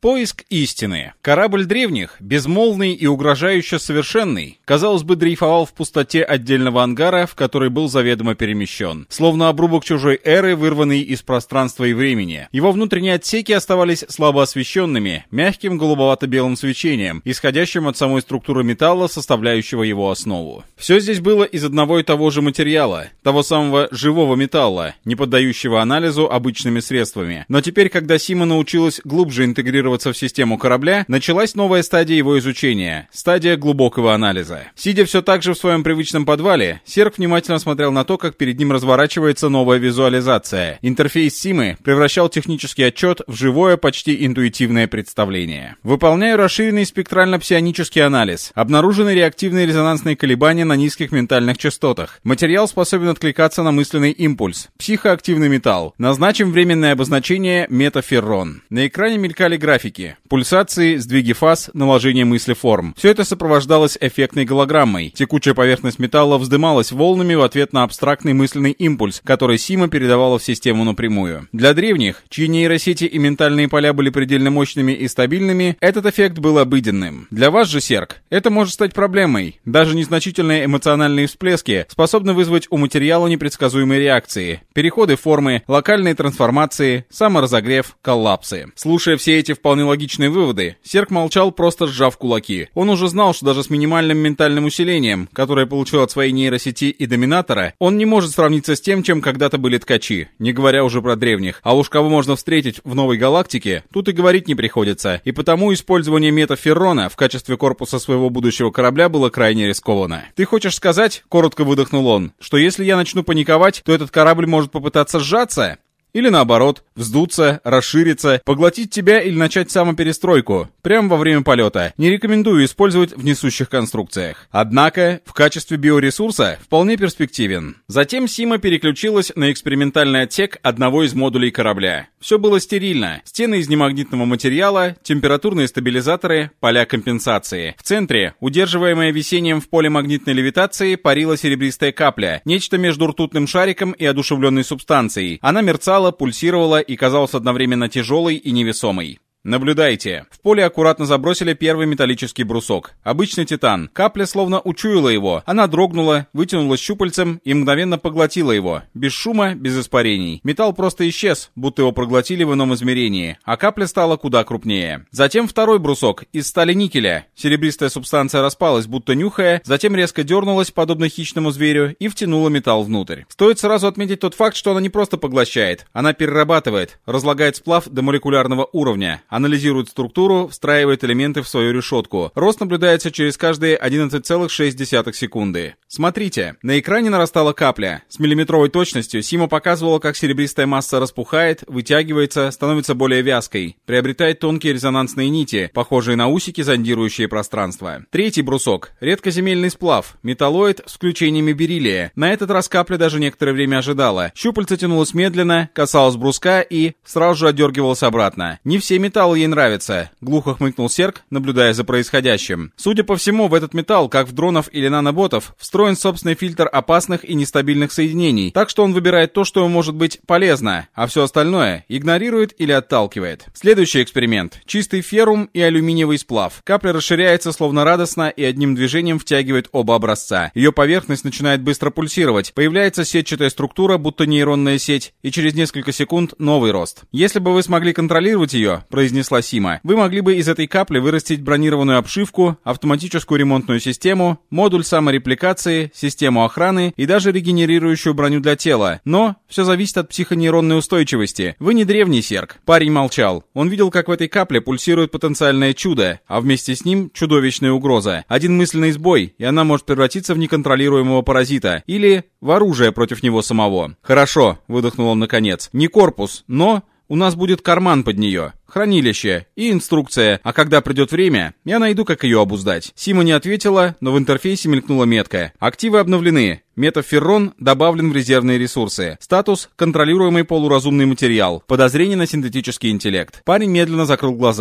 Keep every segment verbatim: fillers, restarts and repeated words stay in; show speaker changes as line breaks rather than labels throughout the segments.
Поиск истины. Корабль древних, безмолвный и угрожающе совершенный, казалось бы, дрейфовал в пустоте отдельного ангара, в который был заведомо перемещен. Словно обрубок чужой эры, вырванный из пространства и времени. Его внутренние отсеки оставались слабо освещенными, мягким голубовато-белым свечением, исходящим от самой структуры металла, составляющего его основу. Все здесь было из одного и того же материала, того самого живого металла, не поддающего анализу обычными средствами. Но теперь, когда Сима научилась глубже интегрировать в систему корабля, началась новая стадия его изучения, стадия глубокого анализа. Сидя все так же в своем привычном подвале, Серк внимательно смотрел на то, как перед ним разворачивается новая визуализация. Интерфейс Симы превращал технический отчет в живое, почти интуитивное представление. Выполняю расширенный спектрально-псионический анализ. Обнаружены реактивные резонансные колебания на низких ментальных частотах. Материал способен откликаться на мысленный импульс. Психоактивный металл. Назначим временное обозначение метаферрон. На экране мелькали графики. Пульсации, сдвиги фаз, наложение мыслеформ. Все это сопровождалось эффектной голограммой. Текучая поверхность металла вздымалась волнами в ответ на абстрактный мысленный импульс, который Сима передавала в систему напрямую. Для древних, чьи нейросети и ментальные поля были предельно мощными и стабильными, этот эффект был обыденным. Для вас же, Серк, это может стать проблемой. Даже незначительные эмоциональные всплески способны вызвать у материала непредсказуемые реакции, переходы формы, локальные трансформации, саморазогрев, коллапсы. Слушая все эти вполне логичные выводы, Серк молчал, просто сжав кулаки. Он уже знал, что даже с минимальным ментальным усилением, которое получил от своей нейросети и доминатора, он не может сравниться с тем, чем когда-то были ткачи, не говоря уже про древних. А уж кого можно встретить в новой галактике, тут и говорить не приходится. И потому использование метаферрона в качестве корпуса своего будущего корабля было крайне рискованно. «Ты хочешь сказать, — коротко выдохнул он, — что если я начну паниковать, то этот корабль может попытаться сжаться? Или наоборот, вздуться, расшириться, поглотить тебя или начать самоперестройку, прямо во время полета. Не рекомендую использовать в несущих конструкциях. Однако, в качестве биоресурса вполне перспективен». Затем Сима переключилась на экспериментальный отсек одного из модулей корабля. Все было стерильно. Стены из немагнитного материала, температурные стабилизаторы, поля компенсации. В центре, удерживаемая висением в поле магнитной левитации, парила серебристая капля, нечто между ртутным шариком и одушевленной субстанцией. Она мерцала, пульсировала и казалась одновременно тяжелой и невесомой. «Наблюдайте». В поле аккуратно забросили первый металлический брусок. Обычный титан. Капля словно учуяла его. Она дрогнула, вытянулась щупальцем и мгновенно поглотила его. Без шума, без испарений. Металл просто исчез, будто его проглотили в ином измерении, а капля стала куда крупнее. Затем второй брусок из стали никеля. Серебристая субстанция распалась, будто нюхая, затем резко дернулась, подобно хищному зверю, и втянула металл внутрь. Стоит сразу отметить тот факт, что она не просто поглощает. Она перерабатывает, разлагает сплав до молекулярного уровня. Анализирует структуру, встраивает элементы в свою решетку. Рост наблюдается через каждые одиннадцать целых шесть десятых секунды. Смотрите, на экране нарастала капля. С миллиметровой точностью Сима показывала, как серебристая масса распухает, вытягивается, становится более вязкой, приобретает тонкие резонансные нити, похожие на усики, зондирующие пространство. Третий брусок — редкоземельный сплав, металлоид с включениями бериллия. На этот раз капля даже некоторое время ожидала. Щупальце тянулось медленно, касалось бруска и сразу же отдергивалось обратно. Не все металлы ей нравится, глухо хмыкнул Серк, наблюдая за происходящим. Судя по всему, в этот металл, как в дронов или наноботов, встроен собственный фильтр опасных и нестабильных соединений, так что он выбирает то, что ему может быть полезно, а все остальное игнорирует или отталкивает. Следующий эксперимент. Чистый феррум и алюминиевый сплав. Капля расширяется словно радостно и одним движением втягивает оба образца. Ее поверхность начинает быстро пульсировать, появляется сетчатая структура, будто нейронная сеть, и через несколько секунд новый рост. Если бы вы смогли контролировать ее, произнесла Сима, вы могли бы из этой капли вырастить бронированную обшивку, автоматическую ремонтную систему, модуль саморепликации, систему охраны и даже регенерирующую броню для тела. Но все зависит от психонейронной устойчивости. Вы не древний, Серк. Парень молчал. Он видел, как в этой капле пульсирует потенциальное чудо, а вместе с ним чудовищная угроза. Один мысленный сбой, и она может превратиться в неконтролируемого паразита или в оружие против него самого. «Хорошо», — выдохнул он наконец. «Не корпус, но у нас будет карман под нее. Хранилище и инструкция, а когда придет время, я найду, как ее обуздать». Сима не ответила, но в интерфейсе мелькнула метка. Активы обновлены. Метаферрон добавлен в резервные ресурсы. Статус — контролируемый полуразумный материал. Подозрение на синтетический интеллект. Парень медленно закрыл глаза.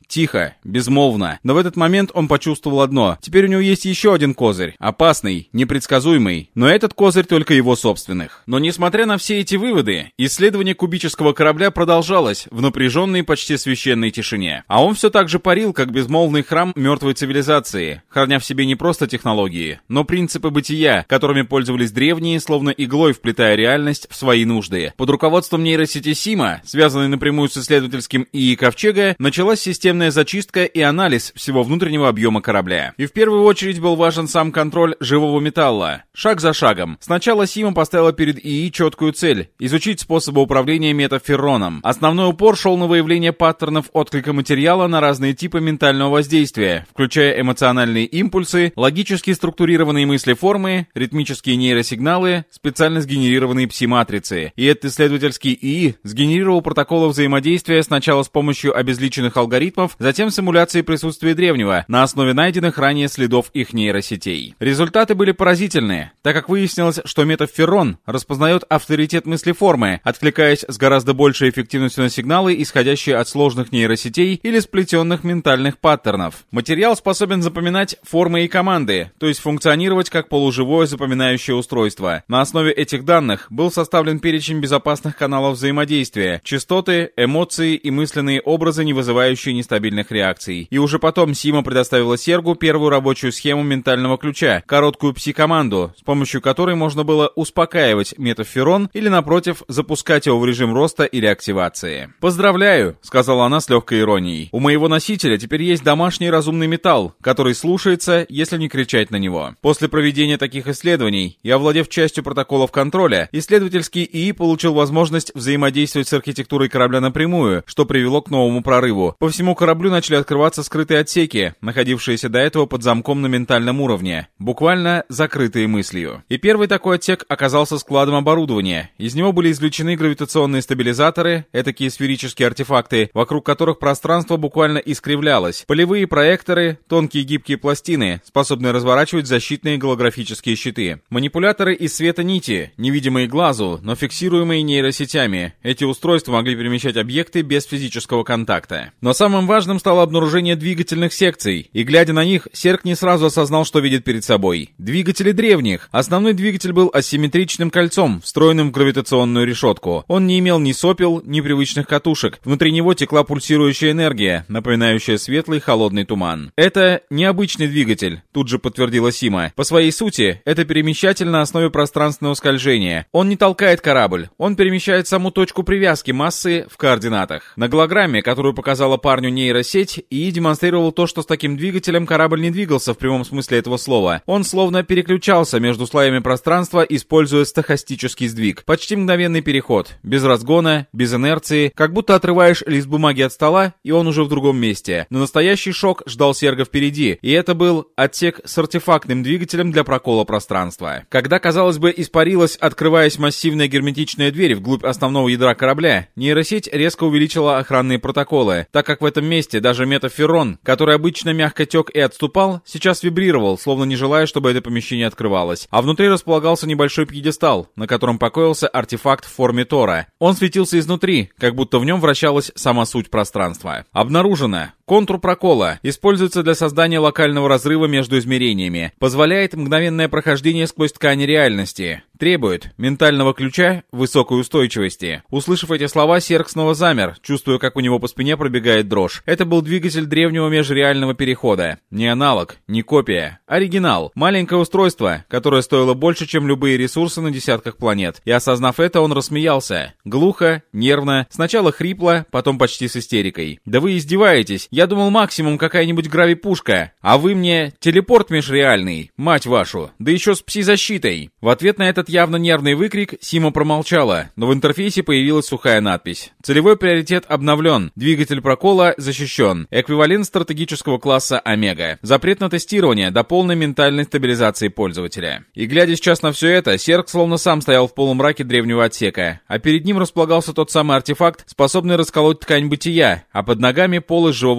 Тихо, безмолвно. Но в этот момент он почувствовал одно. Теперь у него есть еще один козырь. Опасный, непредсказуемый. Но этот козырь только его собственных. Но несмотря на все эти выводы, исследование кубического корабля продолжалось в напряженной, почти священной тишине. А он все так же парил, как безмолвный храм мертвой цивилизации, храня в себе не просто технологии, но принципы бытия, которыми пользовались древние, словно иглой вплетая реальность в свои нужды. Под руководством нейросети Сима, связанной напрямую с исследовательским ИИ Ковчега, началась системная зачистка и анализ всего внутреннего объема корабля. И в первую очередь был важен сам контроль живого металла. Шаг за шагом. Сначала Сима поставила перед ИИ четкую цель — изучить способы управления метаферроном. Основной упор шел на выявление паттернов отклика материала на разные типы ментального воздействия, включая эмоциональные импульсы, логически структурированные мысли-формы, ритмические нейросигналы, специально сгенерированные пси-матрицы. И этот исследовательский ИИ сгенерировал протоколы взаимодействия сначала с помощью обезличенных алгоритмов, затем симуляции присутствия древнего на основе найденных ранее следов их нейросетей. Результаты были поразительные, так как выяснилось, что метаферрон распознает авторитет мыслеформы, откликаясь с гораздо большей эффективностью на сигналы, исходящие от сложных нейросетей или сплетенных ментальных паттернов. Материал способен запоминать формы и команды, то есть функционировать как полуживое запоминающее устройство. На основе этих данных был составлен перечень безопасных каналов взаимодействия, частоты, эмоции и мысленные образы, не вызывающие нестабильных реакций. И уже потом Сима предоставила Сергу первую рабочую схему ментального ключа, короткую пси-команду, с помощью которой можно было успокаивать метаферрон или, напротив, запускать его в режим роста или активации. «Поздравляю», — сказала она с легкой иронией. «У моего носителя теперь есть домашний разумный металл, который слушается, если не кричать на него». После проведения таких исследований и овладев частью протоколов контроля, исследовательский ИИ получил возможность взаимодействовать с архитектурой корабля напрямую, что привело к новому прорыву. По всему кораблю начали открываться скрытые отсеки, находившиеся до этого под замком на ментальном уровне, буквально закрытые мыслью. И первый такой отсек оказался складом оборудования. Из него были извлечены гравитационные стабилизаторы, этакие сферические артефакты, вокруг которых пространство буквально искривлялось, полевые проекторы, тонкие гибкие пластины, способные разворачивать защитные голографические щиты, манипуляторы из света нити, невидимые глазу, но фиксируемые нейросетями. Эти устройства могли перемещать объекты без физического контакта. Но самым важным стало обнаружение двигательных секций, и глядя на них, Серг не сразу осознал, что видит перед собой. Двигатели древних. Основной двигатель был асимметричным кольцом, встроенным в гравитационную решетку. Он не имел ни сопел, ни привычных катушек. Внутри него текла пульсирующая энергия, напоминающая светлый холодный туман. Это необычный двигатель, тут же подтвердила Сима. По своей сути, это перемещатель на основе пространственного скольжения. Он не толкает корабль, он перемещает саму точку привязки массы в координатах. На голограмме, которую показала парню нейросеть, ИИ демонстрировал то, что с таким двигателем корабль не двигался в прямом смысле этого слова. Он словно переключался между слоями пространства, используя стохастический сдвиг. Почти мгновенный переход, без разгона, без инерции, как будто отрываешь лист бумаги от стола, и он уже в другом месте. Но настоящий шок ждал Серга впереди, и это был отсек с артефактным двигателем для прокола пространства. Когда, казалось бы, испарилась, открываясь массивная герметичная дверь вглубь основного ядра корабля, нейросеть резко увеличила охранные протоколы, так как в этом месте даже метаферрон, который обычно мягко тек и отступал, сейчас вибрировал, словно не желая, чтобы это помещение открывалось. А внутри располагался небольшой пьедестал, на котором покоился артефакт в форме Тора. Он светился изнутри, как будто в нем вращалась сама суть пространства. Обнаружено. Контур прокола используется для создания локального разрыва между измерениями, позволяет мгновенное прохождение сквозь ткани реальности, требует ментального ключа высокой устойчивости. Услышав эти слова, Серг снова замер, чувствуя, как у него по спине пробегает дрожь. Это был двигатель древнего межреального перехода. Не аналог, не копия, оригинал. Маленькое устройство, которое стоило больше, чем любые ресурсы на десятках планет. И осознав это, он рассмеялся. Глухо, нервно, сначала хрипло, потом почти с истерикой. «Да вы издеваетесь! Я думал, максимум какая-нибудь гравипушка, а вы мне телепорт межреальный, мать вашу, да еще с пси-защитой!» В ответ на этот явно нервный выкрик Сима промолчала, но в интерфейсе появилась сухая надпись. Целевой приоритет обновлен, двигатель прокола защищен, эквивалент стратегического класса Омега, запрет на тестирование до полной ментальной стабилизации пользователя. И глядя сейчас на все это, Серг словно сам стоял в полумраке древнего отсека, а перед ним располагался тот самый артефакт, способный расколоть ткань бытия, а под ногами пол из живого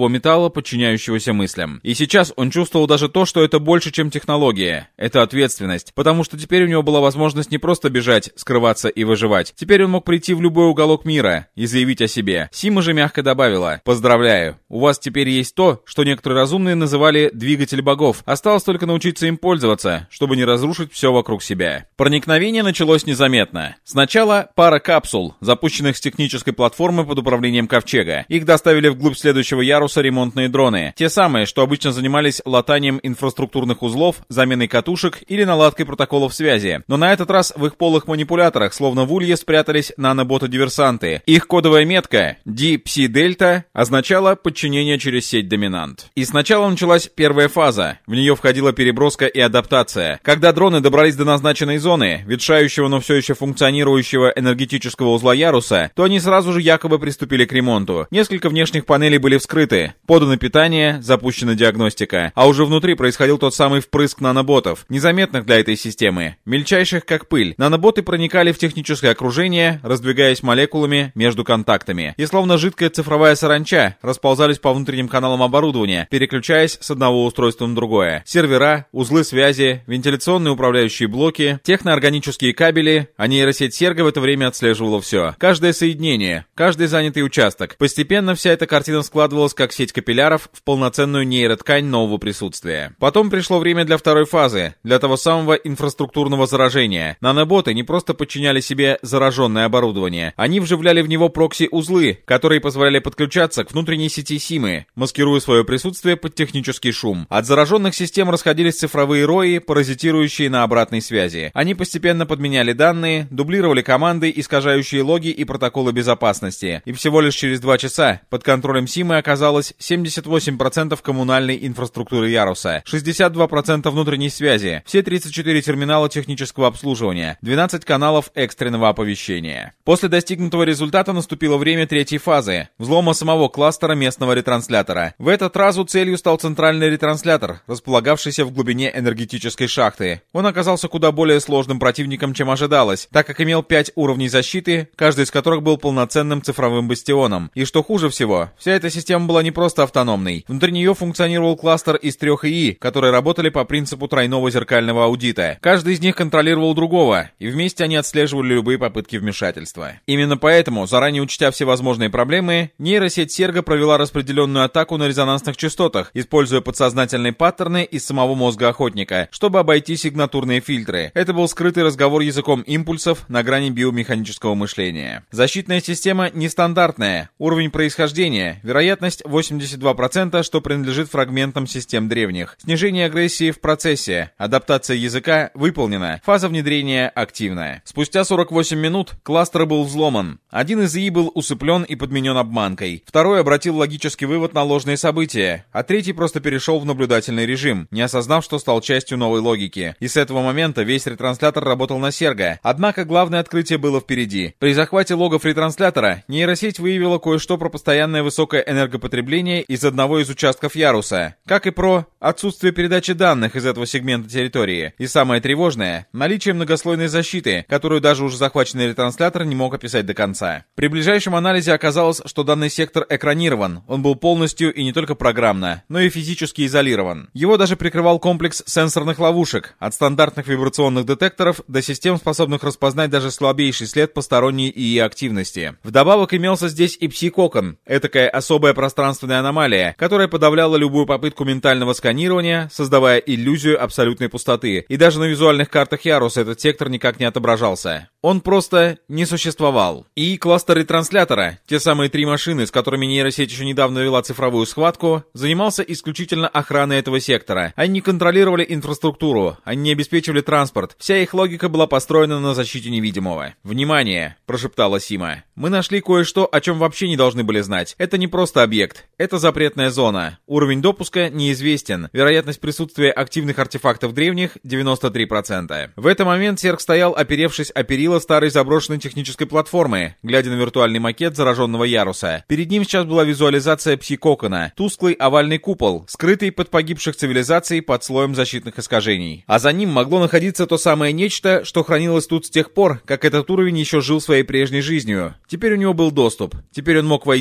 металла, подчиняющегося мыслям. И сейчас он чувствовал даже то, что это больше, чем технология. Это ответственность, потому что теперь у него была возможность не просто бежать, скрываться и выживать. Теперь он мог прийти в любой уголок мира и заявить о себе. Сима же мягко добавила: «Поздравляю, у вас теперь есть то, что некоторые разумные называли двигатель богов. Осталось только научиться им пользоваться, чтобы не разрушить все вокруг себя». Проникновение началось незаметно. Сначала пара капсул, запущенных с технической платформы под управлением Ковчега. Их доставили вглубь следующего яруса ремонтные дроны. Те самые, что обычно занимались латанием инфраструктурных узлов, заменой катушек или наладкой протоколов связи. Но на этот раз в их полых манипуляторах, словно в улье, спрятались наноботы-диверсанты. Их кодовая метка ди пси дельта означала подчинение через сеть доминант. И сначала началась первая фаза. В нее входила переброска и адаптация. Когда дроны добрались до назначенной зоны, ветшающего, но все еще функционирующего энергетического узла яруса, то они сразу же якобы приступили к ремонту. Несколько внешних панелей были вскрыты, подано питание, запущена диагностика, а уже внутри происходил тот самый впрыск наноботов, незаметных для этой системы, мельчайших как пыль. Наноботы проникали в техническое окружение, раздвигаясь молекулами между контактами, и словно жидкая цифровая саранча расползались по внутренним каналам оборудования, переключаясь с одного устройства на другое. Сервера, узлы связи, вентиляционные управляющие блоки, техноорганические кабели, а нейросеть Серго в это время отслеживала все. Каждое соединение, каждый занятый участок. Постепенно вся эта картина складывалась как сеть капилляров в полноценную нейроткань нового присутствия. Потом пришло время для второй фазы, для того самого инфраструктурного заражения. Наноботы не просто подчиняли себе зараженное оборудование, они вживляли в него прокси-узлы, которые позволяли подключаться к внутренней сети Симы, маскируя свое присутствие под технический шум. От зараженных систем расходились цифровые рои, паразитирующие на обратной связи. Они постепенно подменяли данные, дублировали команды, искажающие логи и протоколы безопасности. И всего лишь через два часа под контролем Симы оказалось семьдесят восемь процентов коммунальной инфраструктуры яруса, шестьдесят два процента внутренней связи, все тридцать четыре терминала технического обслуживания, двенадцать каналов экстренного оповещения. После достигнутого результата наступило время третьей фазы — взлома самого кластера местного ретранслятора. В этот раз целью стал центральный ретранслятор, располагавшийся в глубине энергетической шахты. Он оказался куда более сложным противником, чем ожидалось, так как имел пять уровней защиты, каждый из которых был полноценным цифровым бастионом. И что хуже всего, вся эта система была не просто автономной. Внутри нее функционировал кластер из трех ИИ, которые работали по принципу тройного зеркального аудита. Каждый из них контролировал другого, и вместе они отслеживали любые попытки вмешательства. Именно поэтому, заранее учтя все возможные проблемы, нейросеть Серго провела распределенную атаку на резонансных частотах, используя подсознательные паттерны из самого мозга охотника, чтобы обойти сигнатурные фильтры. Это был скрытый разговор языком импульсов на грани биомеханического мышления. Защитная система нестандартная, уровень происхождения, вероятность восемьдесят два процента, что принадлежит фрагментам систем древних. Снижение агрессии в процессе, адаптация языка выполнена, фаза внедрения активная. Спустя сорок восемь минут кластер был взломан. Один из ИИ был усыплен и подменен обманкой. Второй обратил логический вывод на ложные события, а третий просто перешел в наблюдательный режим, не осознав, что стал частью новой логики. И с этого момента весь ретранслятор работал на Серго. Однако главное открытие было впереди. При захвате логов ретранслятора нейросеть выявила кое-что про постоянное высокое энергопотребление из одного из участков яруса, как и про отсутствие передачи данных из этого сегмента территории. И самое тревожное — наличие многослойной защиты, которую даже уже захваченный ретранслятор не мог описать до конца. При ближайшем анализе оказалось, что данный сектор экранирован. Он был полностью и не только программно, но и физически изолирован. Его даже прикрывал комплекс сенсорных ловушек, от стандартных вибрационных детекторов до систем, способных распознать даже слабейший след посторонней ИИ активности. Вдобавок имелся здесь и пси-кокон, этакая особая пространственная аномалия, которая подавляла любую попытку ментального сканирования, создавая иллюзию абсолютной пустоты. И даже на визуальных картах яруса этот сектор никак не отображался. Он просто не существовал. И кластер ретранслятора, те самые три машины, с которыми нейросеть еще недавно вела цифровую схватку, занимался исключительно охраной этого сектора. Они не контролировали инфраструктуру, они не обеспечивали транспорт. Вся их логика была построена на защите невидимого. «Внимание!» — прошептала Сима. «Мы нашли кое-что, о чем вообще не должны были знать. Это не просто объект. Это запретная зона. Уровень допуска неизвестен. Вероятность присутствия активных артефактов древних — девяносто три процента». В этот момент Серг стоял, оперевшись о перила старой заброшенной технической платформы, глядя на виртуальный макет зараженного яруса. Перед ним сейчас была визуализация пси-кокона, тусклый овальный купол, скрытый под погибших цивилизаций под слоем защитных искажений. А за ним могло находиться то самое нечто, что хранилось тут с тех пор, как этот уровень еще жил своей прежней жизнью. Теперь у него был доступ. Теперь он мог войти.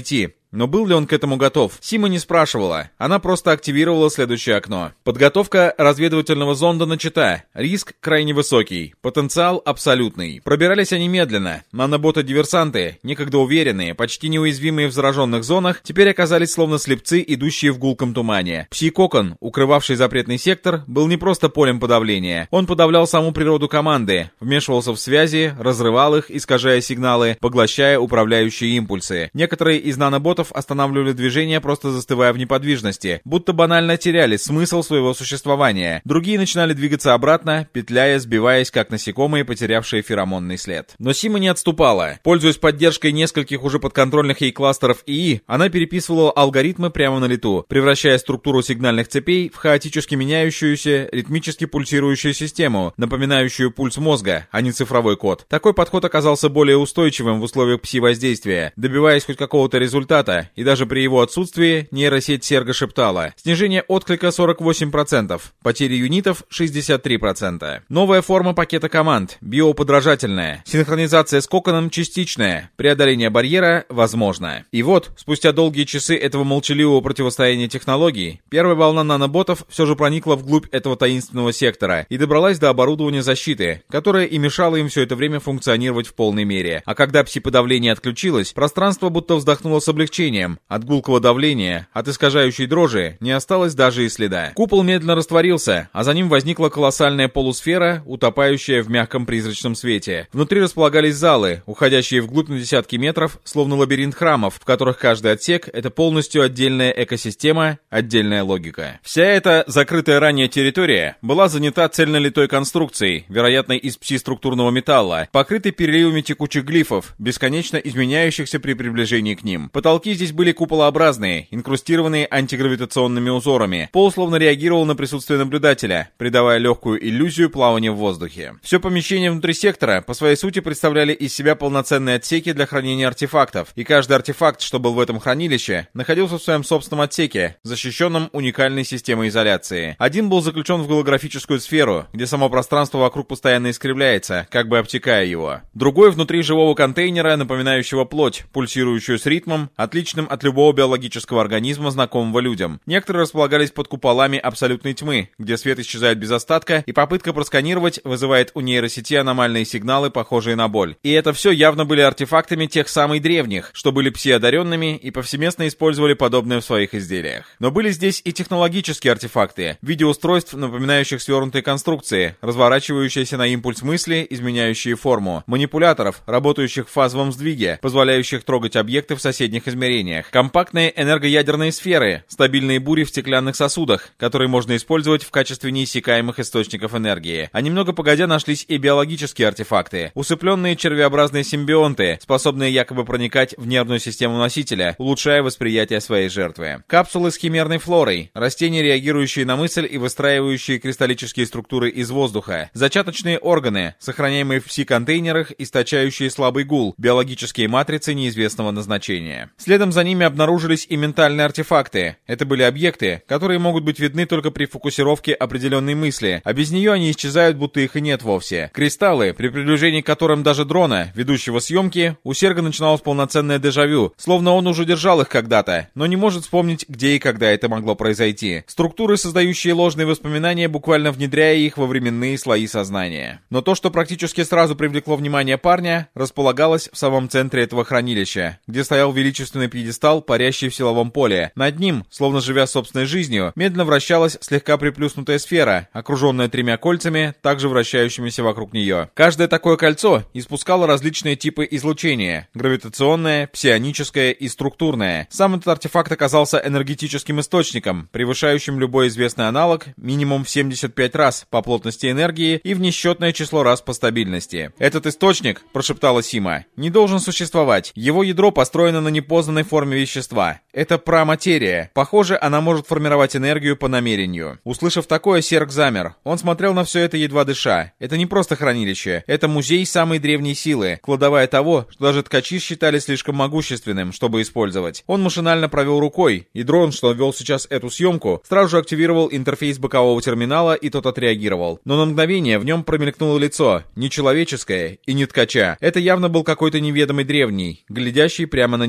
Но был ли он к этому готов? Сима не спрашивала, она просто активировала следующее окно. Подготовка разведывательного зонда начата, риск крайне высокий, потенциал абсолютный. Пробирались они медленно, наноботы-диверсанты, некогда уверенные, почти неуязвимые в зараженных зонах, теперь оказались словно слепцы, идущие в гулком тумане. Пси-кокон, укрывавший запретный сектор, был не просто полем подавления, он подавлял саму природу команды, вмешивался в связи, разрывал их, искажая сигналы, поглощая управляющие импульсы. Некоторые из наноботов останавливали движение, просто застывая в неподвижности, будто банально теряли смысл своего существования. Другие начинали двигаться обратно, петляя, сбиваясь, как насекомые, потерявшие феромонный след. Но Сима не отступала. Пользуясь поддержкой нескольких уже подконтрольных ей кластеров ИИ, она переписывала алгоритмы прямо на лету, превращая структуру сигнальных цепей в хаотически меняющуюся, ритмически пульсирующую систему, напоминающую пульс мозга, а не цифровой код. Такой подход оказался более устойчивым в условиях пси-воздействия. Добиваясь хоть какого-то результата, и даже при его отсутствии, нейросеть Серго шептала: снижение отклика сорок восемь процентов, потери юнитов шестьдесят три процента. Новая форма пакета команд, биоподражательная, синхронизация с коконом частичная, преодоление барьера возможно. И вот, спустя долгие часы этого молчаливого противостояния технологий, первая волна наноботов все же проникла вглубь этого таинственного сектора и добралась до оборудования защиты, которое и мешало им все это время функционировать в полной мере. А когда пси-подавление отключилось, пространство будто вздохнуло с облегчением. От гулкого давления, от искажающей дрожи не осталось даже и следа. Купол медленно растворился, а за ним возникла колоссальная полусфера, утопающая в мягком призрачном свете. Внутри располагались залы, уходящие вглубь на десятки метров, словно лабиринт храмов, в которых каждый отсек — это полностью отдельная экосистема, отдельная логика. Вся эта закрытая ранее территория была занята цельнолитой конструкцией, вероятно из пси-структурного металла, покрытой переливами текучих глифов, бесконечно изменяющихся при приближении к ним. Потолки здесь были куполообразные, инкрустированные антигравитационными узорами. Пол словно реагировал на присутствие наблюдателя, придавая легкую иллюзию плавания в воздухе. Все помещения внутри сектора по своей сути представляли из себя полноценные отсеки для хранения артефактов, и каждый артефакт, что был в этом хранилище, находился в своем собственном отсеке, защищенном уникальной системой изоляции. Один был заключен в голографическую сферу, где само пространство вокруг постоянно искривляется, как бы обтекая его. Другой внутри живого контейнера, напоминающего плоть, пульсирующую с ритмом, отличным от любого биологического организма, знакомого людям. Некоторые располагались под куполами абсолютной тьмы, где свет исчезает без остатка, и попытка просканировать вызывает у нейросети аномальные сигналы, похожие на боль. И это все явно были артефактами тех самых древних, что были пси-одаренными и повсеместно использовали подобное в своих изделиях. Но были здесь и технологические артефакты, в виде устройств, напоминающих свернутые конструкции, разворачивающиеся на импульс мысли, изменяющие форму, манипуляторов, работающих в фазовом сдвиге, позволяющих трогать объекты в соседних измерениях, компактные энергоядерные сферы, стабильные бури в стеклянных сосудах, которые можно использовать в качестве неиссякаемых источников энергии. А немного погодя нашлись и биологические артефакты, усыпленные червеобразные симбионты, способные якобы проникать в нервную систему носителя, улучшая восприятие своей жертвы. Капсулы с химерной флорой, растения, реагирующие на мысль и выстраивающие кристаллические структуры из воздуха, зачаточные органы, сохраняемые в пси-контейнерах, источающие слабый гул, биологические матрицы неизвестного назначения. Следом за ними обнаружились и ментальные артефакты. Это были объекты, которые могут быть видны только при фокусировке определенной мысли, а без нее они исчезают, будто их и нет вовсе. Кристаллы, при приближении к которым даже дрона, ведущего съемки, у Серго начиналось полноценное дежавю, словно он уже держал их когда-то, но не может вспомнить, где и когда это могло произойти. Структуры, создающие ложные воспоминания, буквально внедряя их во временные слои сознания. Но то, что практически сразу привлекло внимание парня, располагалось в самом центре этого хранилища, где стоял величественный пьедестал, парящий в силовом поле. Над ним, словно живя собственной жизнью, медленно вращалась слегка приплюснутая сфера, окруженная тремя кольцами, также вращающимися вокруг нее. Каждое такое кольцо испускало различные типы излучения: гравитационное, псионическое и структурное. Сам этот артефакт оказался энергетическим источником, превышающим любой известный аналог минимум в семьдесят пять раз по плотности энергии и в несчетное число раз по стабильности. «Этот источник, — прошептала Сима, — не должен существовать. Его ядро построено на непознанной форме вещества. Это праматерия. Похоже, она может формировать энергию по намерению». Услышав такое, Серг замер. Он смотрел на все это, едва дыша. Это не просто хранилище. Это музей самой древней силы, кладовая того, что даже ткачи считали слишком могущественным, чтобы использовать. Он машинально провел рукой, и дрон, что вел сейчас эту съемку, сразу же активировал интерфейс бокового терминала, и тот отреагировал. Но на мгновение в нем промелькнуло лицо, нечеловеческое и не ткача. Это явно был какой-то неведомый древний, глядящий прямо на него, и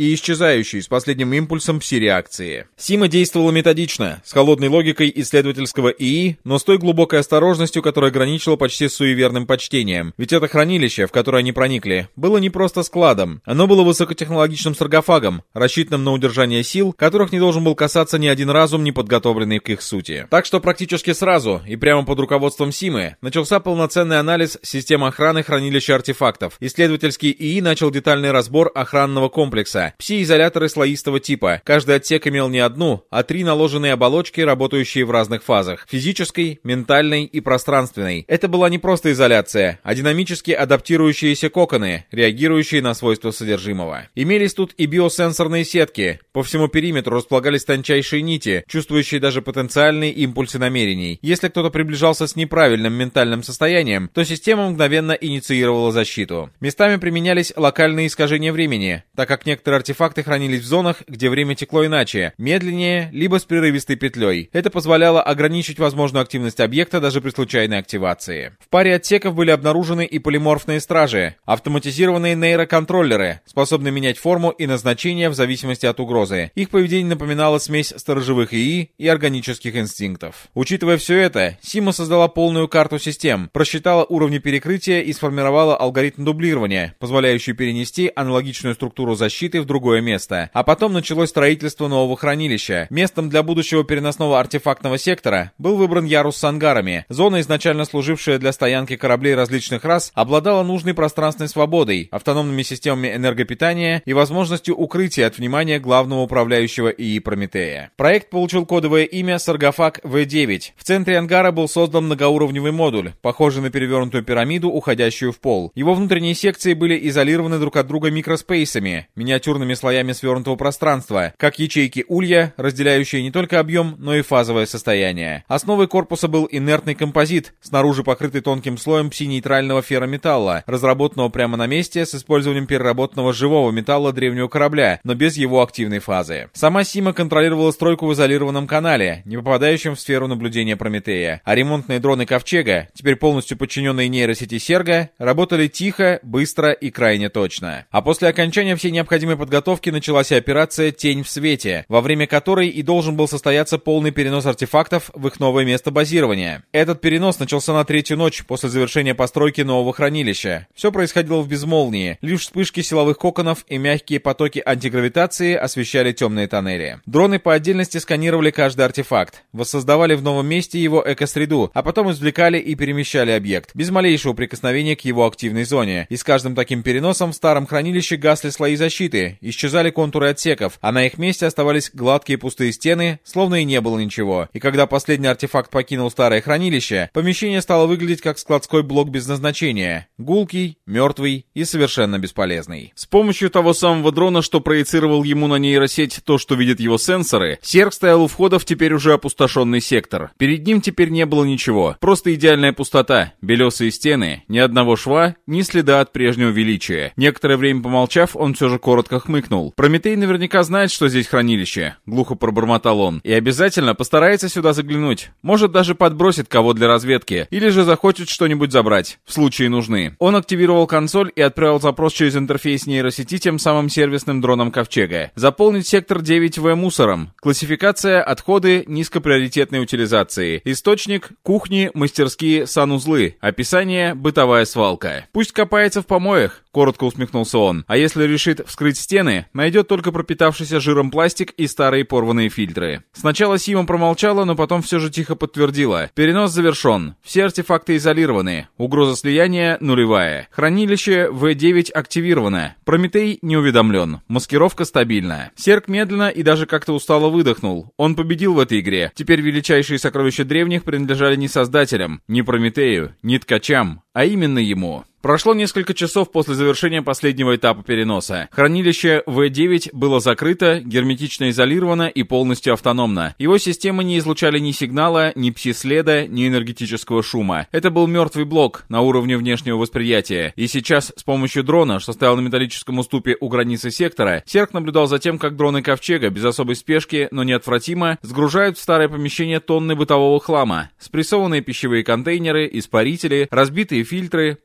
и исчезающей с последним импульсом пси-реакции. Сима действовала методично, с холодной логикой исследовательского ИИ, но с той глубокой осторожностью, которая граничила почти с суеверным почтением. Ведь это хранилище, в которое они проникли, было не просто складом. Оно было высокотехнологичным саркофагом, рассчитанным на удержание сил, которых не должен был касаться ни один разум, не подготовленный к их сути. Так что практически сразу, и прямо под руководством Симы, начался полноценный анализ системы охраны хранилища артефактов. Исследовательский ИИ начал детальный разбор охранного комплекса. Пси-изоляторы слоистого типа. Каждый отсек имел не одну, а три наложенные оболочки, работающие в разных фазах. Физической, ментальной и пространственной. Это была не просто изоляция, а динамически адаптирующиеся коконы, реагирующие на свойства содержимого. Имелись тут и биосенсорные сетки. По всему периметру располагались тончайшие нити, чувствующие даже потенциальные импульсы намерений. Если кто-то приближался с неправильным ментальным состоянием, то система мгновенно инициировала защиту. Местами применялись локальные искажения времени, так как некоторые артефакты хранились в зонах, где время текло иначе, медленнее, либо с прерывистой петлей. Это позволяло ограничить возможную активность объекта даже при случайной активации. В паре отсеков были обнаружены и полиморфные стражи, автоматизированные нейроконтроллеры, способные менять форму и назначение в зависимости от угрозы. Их поведение напоминало смесь сторожевых ИИ и органических инстинктов. Учитывая все это, Сима создала полную карту систем, просчитала уровни перекрытия и сформировала алгоритм дублирования, позволяющий перенести аналогичную структуру защиты в другое место. А потом началось строительство нового хранилища. Местом для будущего переносного артефактного сектора был выбран ярус с ангарами. Зона, изначально служившая для стоянки кораблей различных рас, обладала нужной пространственной свободой, автономными системами энергопитания и возможностью укрытия от внимания главного управляющего ИИ Прометея. Проект получил кодовое имя Саркофаг вэ девять. В центре ангара был создан многоуровневый модуль, похожий на перевернутую пирамиду, уходящую в пол. Его внутренние секции были изолированы друг от друга микроспейсами, миниатюрными слоями свернутого пространства, как ячейки улья, разделяющие не только объем, но и фазовое состояние. Основой корпуса был инертный композит, снаружи покрытый тонким слоем пси-нейтрального феррометалла, разработанного прямо на месте с использованием переработанного живого металла древнего корабля, но без его активной фазы. Сама Сима контролировала стройку в изолированном канале, не попадающем в сферу наблюдения Прометея, а ремонтные дроны Ковчега, теперь полностью подчиненные нейросети Серга, работали тихо, быстро и крайне точно. А после окончания всей необходимой подготовки началась и операция «Тень в свете», во время которой и должен был состояться полный перенос артефактов в их новое место базирования. Этот перенос начался на третью ночь после завершения постройки нового хранилища. Все происходило в безмолвии, лишь вспышки силовых коконов и мягкие потоки антигравитации освещали темные тоннели. Дроны по отдельности сканировали каждый артефакт, воссоздавали в новом месте его экосреду, а потом извлекали и перемещали объект, без малейшего прикосновения к его активной зоне. И с каждым таким переносом в старом хранилище гасли слои защиты, исчезали контуры отсеков, а на их месте оставались гладкие пустые стены, словно и не было ничего. И когда последний артефакт покинул старое хранилище, помещение стало выглядеть как складской блок без назначения. Гулкий, мертвый и совершенно бесполезный.
С помощью того самого дрона, что проецировал ему на нейросеть то, что видят его сенсоры, Серг стоял у входа в теперь уже опустошенный сектор. Перед ним теперь не было ничего. Просто идеальная пустота, белесые стены, ни одного шва, ни следа от прежнего величия. Некоторое время помолчав, он все же коротко хмыкнул. Прометей наверняка знает, что здесь хранилище, глухо пробормотал он, и обязательно постарается сюда заглянуть. Может, даже подбросит кого для разведки, или же захочет что-нибудь забрать, в случае нужны. Он активировал консоль и отправил запрос через интерфейс нейросети тем самым сервисным дроном Ковчега. Заполнить сектор девять вэ мусором. Классификация: отходы низкоприоритетной утилизации. Источник: кухни, мастерские, санузлы. Описание: бытовая свалка. Пусть копается в помоях, коротко усмехнулся он. А если решит вскрыть стены, найдет только пропитавшийся жиром пластик и старые порванные фильтры. Сначала Сима промолчала, но потом все же тихо подтвердила. Перенос завершен. Все артефакты изолированы. Угроза слияния нулевая. Хранилище вэ девять активировано. Прометей не уведомлен. Маскировка стабильна. Серг медленно и даже как-то устало выдохнул. Он победил в этой игре. Теперь величайшие сокровища древних принадлежали не создателям, не Прометею, не ткачам, а именно ему. Прошло несколько часов после завершения последнего этапа переноса. Хранилище вэ девять было закрыто, герметично изолировано и полностью автономно. Его системы не излучали ни сигнала, ни пси-следа, ни энергетического шума. Это был мертвый блок на уровне внешнего восприятия. И сейчас с помощью дрона, что стоял на металлическом уступе у границы сектора, Серг наблюдал за тем, как дроны Ковчега без особой спешки, но неотвратимо, сгружают в старое помещение тонны бытового хлама. Спрессованные пищевые контейнеры, испарители, разбитые фильтры, покрытые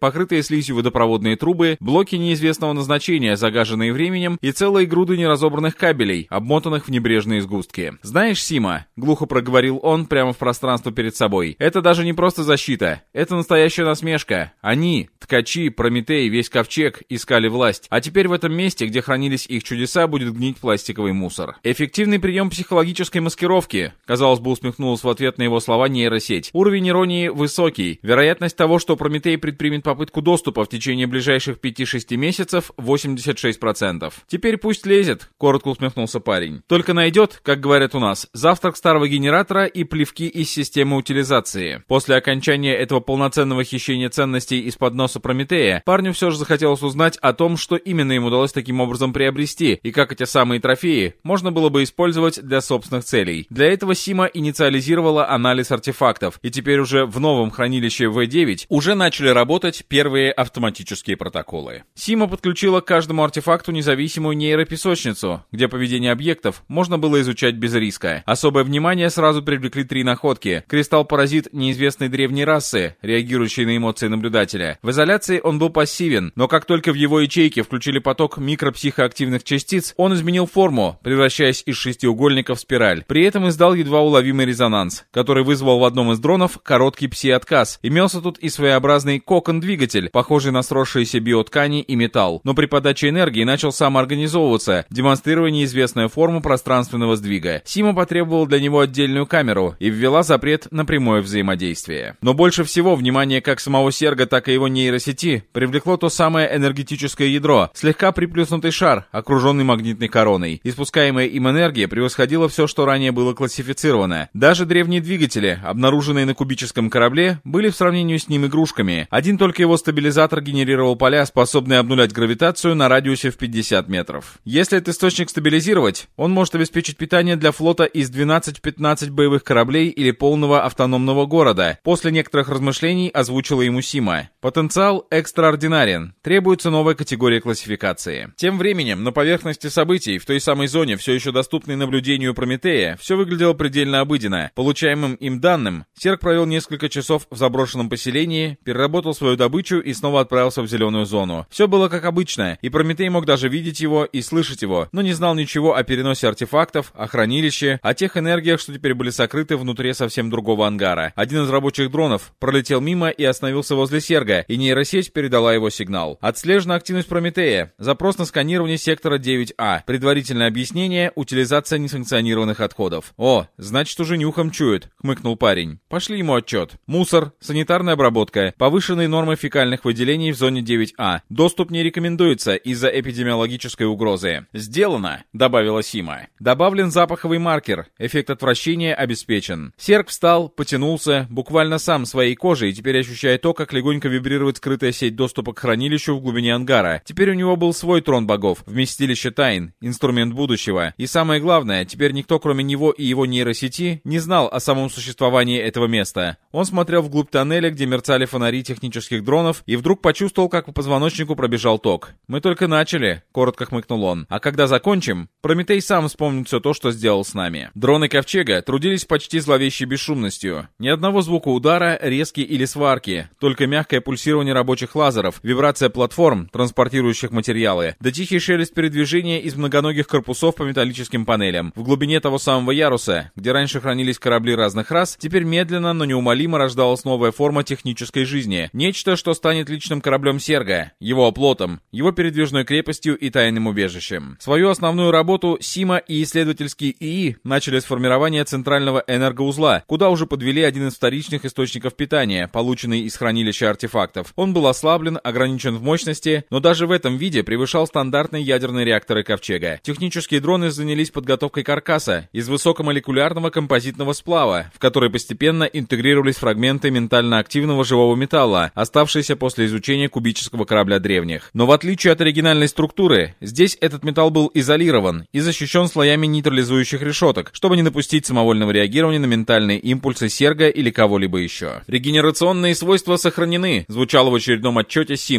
слизью водопроводные трубы, блоки неизвестного назначения, загаженные временем, и целые груды неразобранных кабелей, обмотанных в небрежные сгустки. «Знаешь, Сима», — глухо проговорил он прямо в пространство перед собой, — «это даже не просто защита, это настоящая насмешка. Они, ткачи, Прометей, весь ковчег, искали власть, а теперь в этом месте, где хранились их чудеса, будет гнить пластиковый мусор». Эффективный прием психологической маскировки, казалось бы, усмехнулась в ответ на его слова нейросеть. Уровень иронии высокий. Вероятность того, что Прометей предпримет попытку доступа в течение ближайших пяти-шести месяцев, восемьдесят шесть процентов. «Теперь пусть лезет», — коротко усмехнулся парень. «Только найдет, как говорят у нас, завтрак старого генератора и плевки из системы утилизации». После окончания этого полноценного хищения ценностей из-под носа Прометея, парню все же захотелось узнать о том, что именно им удалось таким образом приобрести, и как эти самые трофеи можно было бы использовать для собственных целей. Для этого Сима инициализировала анализ артефактов, и теперь уже в новом хранилище вэ девять уже начали работать первые автоматические протоколы. Сима подключила к каждому артефакту независимую нейропесочницу, где поведение объектов можно было изучать без риска. Особое внимание сразу привлекли три находки. Кристалл-паразит неизвестной древней расы, реагирующий на эмоции наблюдателя. В изоляции он был пассивен, но как только в его ячейке включили поток микропсихоактивных частиц, он изменил форму, превращаясь из шестиугольника в спираль. При этом издал едва уловимый резонанс, который вызвал в одном из дронов короткий пси-отказ. Имелся тут и своеобразный кокон-двигатель, похожий на сросшиеся биоткани и металл, но при подаче энергии начал самоорганизовываться, демонстрируя неизвестную форму пространственного сдвига. Сима потребовала для него отдельную камеру и ввела запрет на прямое взаимодействие. Но больше всего внимание как самого Серга, так и его нейросети привлекло то самое энергетическое ядро, слегка приплюснутый шар, окруженный магнитной короной. Испускаемая им энергия превосходила все, что ранее было классифицировано. Даже древние двигатели, обнаруженные на кубическом корабле, были в сравнении с ним игрушками. Один только его стабилизатор генерировал поля, способные обнулять гравитацию на радиусе в пятьдесят метров. Если этот источник стабилизировать, он может обеспечить питание для флота из двенадцати-пятнадцати боевых кораблей или полного автономного города. После некоторых размышлений озвучила ему Сима. Потенциал экстраординарен. Требуется новая категория классификации. Тем временем, на поверхности событий, в той самой зоне, все еще доступной наблюдению Прометея, все выглядело предельно обыденно. Получаемым им данным, Серг провел несколько часов в заброшенном поселении, переработал свою добычу и снова отправился в зеленую зону. Все было как обычно, и Прометей мог даже видеть его и слышать его, но не знал ничего о переносе артефактов, о хранилище, о тех энергиях, что теперь были сокрыты внутри совсем другого ангара. Один из рабочих дронов пролетел мимо и остановился возле Серга, и нейросеть передала его сигнал. Отслежена активность Прометея. Запрос на сканирование сектора девять А. Предварительное объяснение — утилизация несанкционированных отходов. «О, значит, уже нюхом чует», — хмыкнул парень. «Пошли ему отчет. Мусор, санитарная обработка, повышенные нормы фекальных выделений в зоне девять А. Доступ не рекомендуется из-за эпидемиологической угрозы». «Сделано», — добавила Сима. «Добавлен запаховый маркер. Эффект отвращения обеспечен». Серг встал, потянулся, буквально сам своей кожей, и теперь ощущая то, как легонько вибрирует скрытая сеть доступа к хранилищу в глубине ангара. Теперь у него был свой трон богов, вместилище тайн, инструмент будущего. И самое главное, теперь никто, кроме него и его нейросети, не знал о самом существовании этого места. Он смотрел вглубь тоннеля, где мерцали фонари технических дронов, и вдруг почувствовал, как по позвоночнику пробежал ток. «Мы только начали», — коротко хмыкнул он. «А когда закончим, Прометей сам вспомнит все то, что сделал с нами». Дроны Ковчега трудились почти зловещей бесшумностью. Ни одного звука удара, резки или сварки, только мягкое пульсирование рабочих лазеров, вибрация платформ, транспортирующих материалы, да тихий шелест передвижения из многоногих корпусов по металлическим панелям. В глубине того самого яруса, где раньше хранились корабли разных рас, теперь медленно, но неумолимо рождалась новая форма технической жизни. Нечто, что станет личным кораблем Серга, его оплотом, его передвижной крепостью и тайным убежищем. Свою основную работу Сима и исследовательский ИИ начали с формирования центрального энергоузла, куда уже подвели один из вторичных источников питания, полученный из хранилища артефактов. Он был ослаблен, ограничен в мощности, но даже в этом виде превышал стандартные ядерные реакторы Ковчега. Технические дроны занялись подготовкой каркаса из высокомолекулярного композитного сплава, в который постепенно интегрировались фрагменты ментально-активного живого металла, оставшиеся после изучения кубического корабля древних. Но в отличие от оригинальной структуры, здесь этот металл был изолирован и защищен слоями нейтрализующих решеток, чтобы не допустить самовольного реагирования на ментальные импульсы Серга или кого-либо еще. Регенерационные свойства сохранены, звучало в очередном отчете Симы.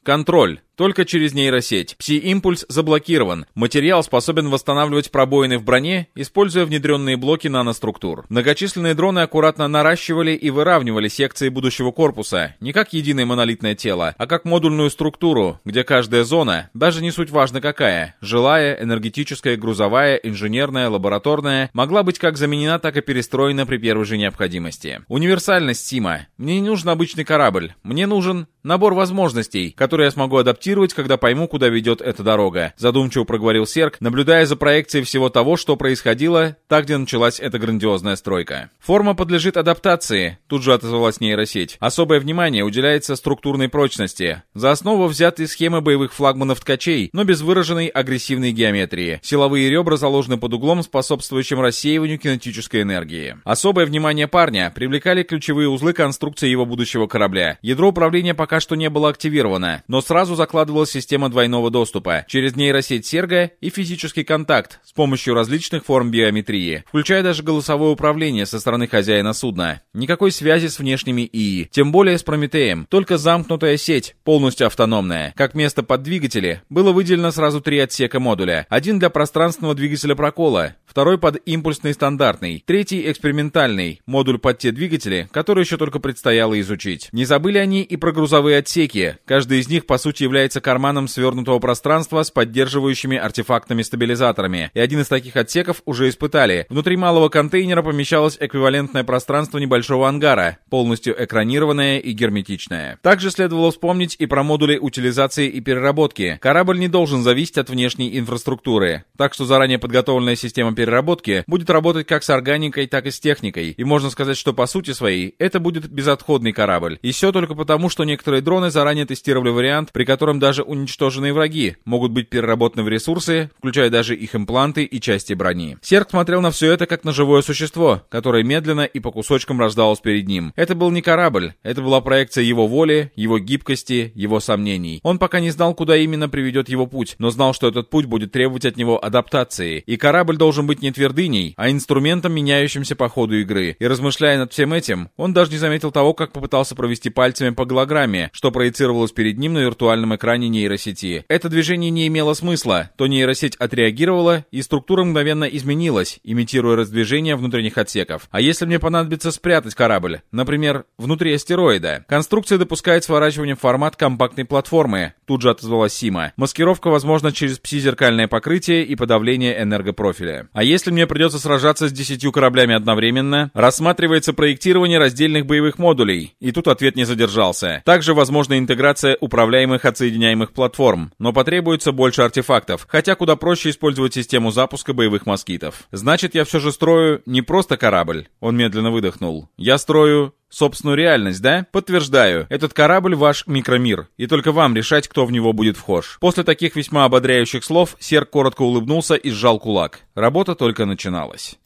Контроль. Только через нейросеть. Пси-импульс заблокирован. Материал способен восстанавливать пробоины в броне, используя внедренные блоки наноструктур. Многочисленные дроны аккуратно наращивали и выравнивали секции будущего корпуса, не как единое монолитное тело, а как модульную структуру, где каждая зона, даже не суть важно какая, жилая, энергетическая, грузовая, инженерная, лабораторная, могла быть как заменена, так и перестроена при первой же необходимости. Универсальность Сима. Мне не нужен обычный корабль. Мне нужен набор возможностей, которые я смогу адаптировать, когда пойму, куда ведет эта дорога. Задумчиво проговорил Серг, наблюдая за проекцией всего того, что происходило, так, где началась эта грандиозная стройка. Форма подлежит адаптации, тут же отозвалась нейросеть. Особое внимание уделяется структурной прочности. За основу взяты схемы боевых флагманов ткачей, но без выраженной агрессивной геометрии. Силовые ребра заложены под углом, способствующим рассеиванию кинетической энергии. Особое внимание парня привлекали ключевые узлы конструкции его будущего корабля. Ядро управления пока что не было активировано, но сразу закладывалось Складывалась система двойного доступа через нейросеть Серга и физический контакт с помощью различных форм биометрии, включая даже голосовое управление со стороны хозяина судна. Никакой связи с внешними ИИ, тем более с Прометеем, только замкнутая сеть, полностью автономная. Как место под двигатели было выделено сразу три отсека модуля. Один для пространственного двигателя прокола, второй под импульсный стандартный, третий экспериментальный, модуль под те двигатели, которые еще только предстояло изучить. Не забыли они и про грузовые отсеки, каждый из них по сути является карманом свернутого пространства с поддерживающими артефактами-стабилизаторами, и один из таких отсеков уже испытали. Внутри малого контейнера помещалось эквивалентное пространство небольшого ангара, полностью экранированное и герметичное. Также следовало вспомнить и про модули утилизации и переработки. Корабль не должен зависеть от внешней инфраструктуры, так что заранее подготовленная система переработки будет работать как с органикой, так и с техникой, и можно сказать, что по сути своей это будет безотходный корабль. И все только потому, что некоторые дроны заранее тестировали вариант, при котором даже уничтоженные враги могут быть переработаны в ресурсы, включая даже их импланты и части брони. Серг смотрел на все это как на живое существо, которое медленно и по кусочкам рождалось перед ним. Это был не корабль, это была проекция его воли, его гибкости, его сомнений. Он пока не знал, куда именно приведет его путь, но знал, что этот путь будет требовать от него адаптации, и корабль должен быть не твердыней, а инструментом, меняющимся по ходу игры. И размышляя над всем этим, он даже не заметил того, как попытался провести пальцами по голограмме, что проецировалось перед ним на виртуальном экране нейросети. Это движение не имело смысла, то нейросеть отреагировала, и структура мгновенно изменилась, имитируя раздвижение внутренних отсеков. А если мне понадобится спрятать корабль, например, внутри астероида? Конструкция допускает сворачивание в формат компактной платформы, тут же отозвалась Сима. Маскировка возможна через пси-зеркальное покрытие и подавление энергопрофиля. А если мне придется сражаться с десятью кораблями одновременно? Рассматривается проектирование раздельных боевых модулей, и тут ответ не задержался. Также возможна интеграция управляемых отсоединяемых платформ, но потребуется больше артефактов, хотя куда проще использовать систему запуска боевых москитов. Значит, я все же строю не просто корабль. Он медленно выдохнул. Я строю собственную реальность, да? Подтверждаю, этот корабль ваш микромир, и только вам решать, кто в него будет вхож. После таких весьма ободряющих слов Серг коротко улыбнулся и сжал кулак. Работа только начиналась.